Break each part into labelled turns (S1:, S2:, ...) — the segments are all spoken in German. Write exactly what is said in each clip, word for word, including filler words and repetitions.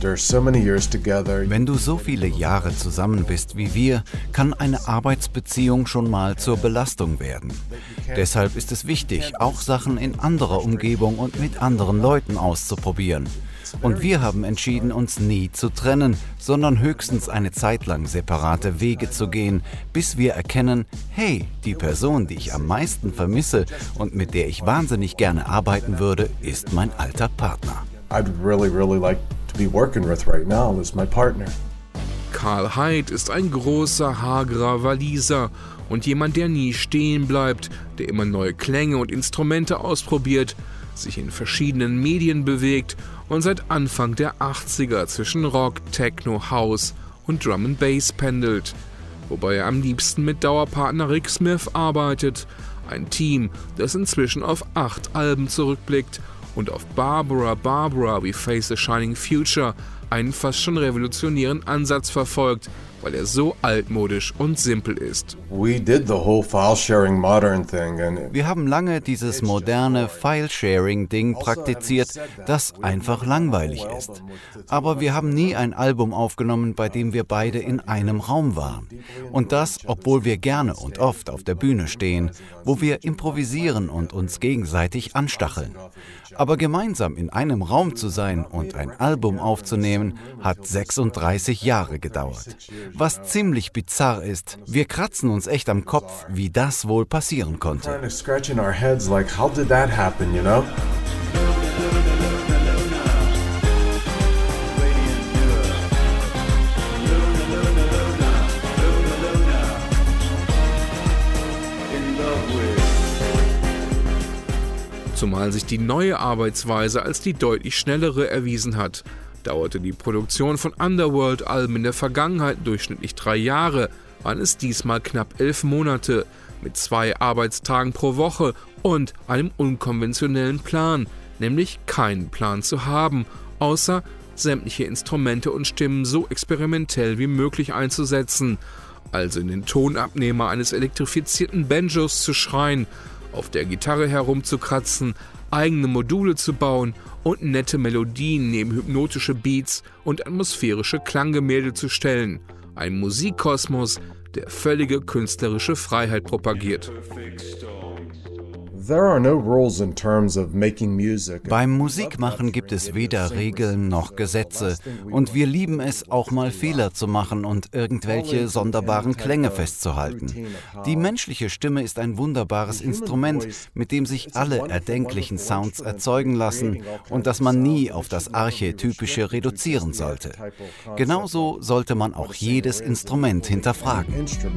S1: Wenn du so viele Jahre zusammen bist wie wir, kann eine Arbeitsbeziehung schon mal zur Belastung werden. Deshalb ist es wichtig, auch Sachen in anderer Umgebung und mit anderen Leuten auszuprobieren. Und wir haben entschieden, uns nie zu trennen, sondern höchstens eine Zeit lang separate Wege zu gehen, bis wir erkennen, hey, die Person, die ich am meisten vermisse und mit der ich wahnsinnig gerne arbeiten würde, ist mein alter Partner.
S2: I'd really, really like to be working with right now is my partner.
S3: Karl Heid ist ein großer, hagerer Waliser und jemand, der nie stehen bleibt, der immer neue Klänge und Instrumente ausprobiert, sich in verschiedenen Medien bewegt und seit Anfang der achtziger zwischen Rock, Techno, House und Drum and Bass pendelt. Wobei er am liebsten mit Dauerpartner Rick Smith arbeitet, ein Team, das inzwischen auf acht Alben zurückblickt und auf Barbara Barbara We Face a Shining Future einen fast schon revolutionären Ansatz verfolgt, weil er so altmodisch und simpel ist.
S1: Wir haben lange dieses moderne File-Sharing-Ding praktiziert, das einfach langweilig ist. Aber wir haben nie ein Album aufgenommen, bei dem wir beide in einem Raum waren. Und das, obwohl wir gerne und oft auf der Bühne stehen, wo wir improvisieren und uns gegenseitig anstacheln. Aber gemeinsam in einem Raum zu sein und ein Album aufzunehmen, hat sechsunddreißig Jahre gedauert. Was ziemlich bizarr ist, wir kratzen uns echt am Kopf, wie das wohl passieren konnte.
S3: Zumal sich die neue Arbeitsweise als die deutlich schnellere erwiesen hat, dauerte die Produktion von Underworld-Alben in der Vergangenheit durchschnittlich drei Jahre, waren es diesmal knapp elf Monate, mit zwei Arbeitstagen pro Woche und einem unkonventionellen Plan, nämlich keinen Plan zu haben, außer sämtliche Instrumente und Stimmen so experimentell wie möglich einzusetzen, also in den Tonabnehmer eines elektrifizierten Banjos zu schreien, auf der Gitarre herumzukratzen, eigene Module zu bauen und nette Melodien neben hypnotische Beats und atmosphärische Klanggemälde zu stellen. Ein Musikkosmos, der völlige künstlerische Freiheit propagiert.
S1: Beim Musikmachen gibt es weder Regeln noch Gesetze und wir lieben es, auch mal Fehler zu machen und irgendwelche sonderbaren Klänge festzuhalten. Die menschliche Stimme ist ein wunderbares Instrument, mit dem sich alle erdenklichen Sounds erzeugen lassen und das man nie auf das Archetypische reduzieren sollte. Genauso sollte man auch jedes Instrument hinterfragen.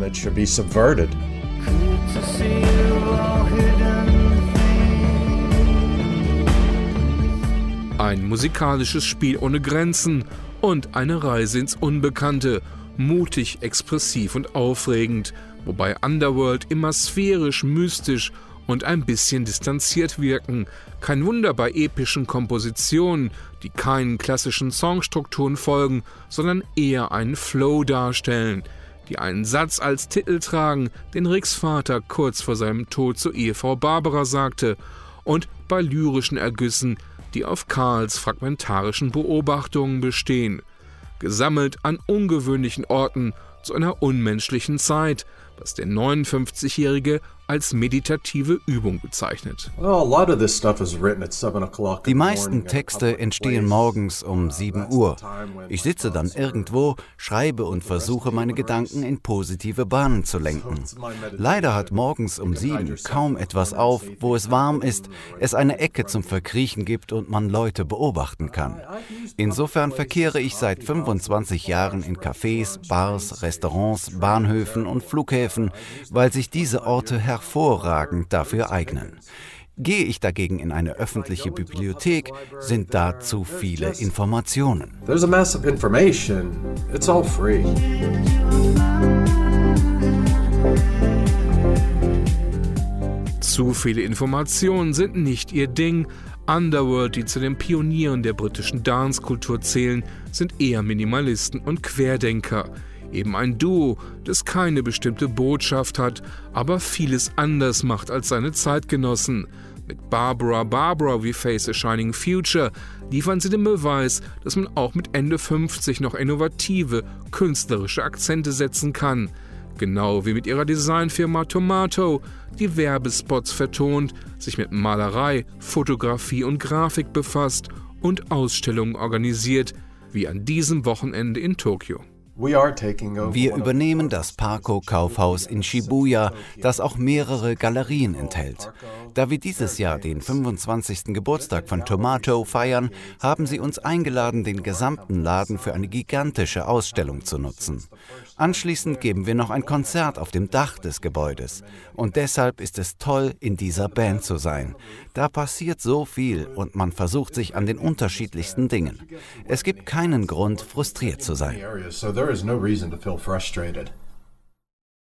S3: Ein musikalisches Spiel ohne Grenzen und eine Reise ins Unbekannte, mutig, expressiv und aufregend, wobei Underworld immer sphärisch, mystisch und ein bisschen distanziert wirken. Kein Wunder bei epischen Kompositionen, die keinen klassischen Songstrukturen folgen, sondern eher einen Flow darstellen, die einen Satz als Titel tragen, den Ricks Vater kurz vor seinem Tod zur Ehefrau Barbara sagte, und bei lyrischen Ergüssen, die auf Karls fragmentarischen Beobachtungen bestehen, gesammelt an ungewöhnlichen Orten zu einer unmenschlichen Zeit, was der neunundfünfzigjährige als meditative Übung bezeichnet.
S1: Die meisten Texte entstehen morgens um sieben Uhr. Ich sitze dann irgendwo, schreibe und versuche, meine Gedanken in positive Bahnen zu lenken. Leider hat morgens um sieben kaum etwas auf, wo es warm ist, es eine Ecke zum Verkriechen gibt und man Leute beobachten kann. Insofern verkehre ich seit fünfundzwanzig Jahren in Cafés, Bars, Restaurants, Bahnhöfen und Flughäfen, weil sich diese Orte hervorragend dafür eignen. Gehe ich dagegen in eine öffentliche Bibliothek, sind da zu viele Informationen.
S2: There's a mass of information. It's all free.
S3: Zu viele Informationen sind nicht ihr Ding. Underworld, die zu den Pionieren der britischen Dancekultur zählen, sind eher Minimalisten und Querdenker. Eben ein Duo, das keine bestimmte Botschaft hat, aber vieles anders macht als seine Zeitgenossen. Mit Barbara Barbara wie Face a Shining Future liefern sie den Beweis, dass man auch mit Ende fünfzig noch innovative, künstlerische Akzente setzen kann. Genau wie mit ihrer Designfirma Tomato, die Werbespots vertont, sich mit Malerei, Fotografie und Grafik befasst und Ausstellungen organisiert, wie an diesem Wochenende in Tokio.
S1: Wir übernehmen das Parco-Kaufhaus in Shibuya, das auch mehrere Galerien enthält. Da wir dieses Jahr den fünfundzwanzigsten Geburtstag von Tomato feiern, haben sie uns eingeladen, den gesamten Laden für eine gigantische Ausstellung zu nutzen. Anschließend geben wir noch ein Konzert auf dem Dach des Gebäudes. Und deshalb ist es toll, in dieser Band zu sein. Da passiert so viel und man versucht sich an den unterschiedlichsten Dingen. Es gibt keinen Grund, frustriert zu sein.
S2: There is no reason to feel frustrated.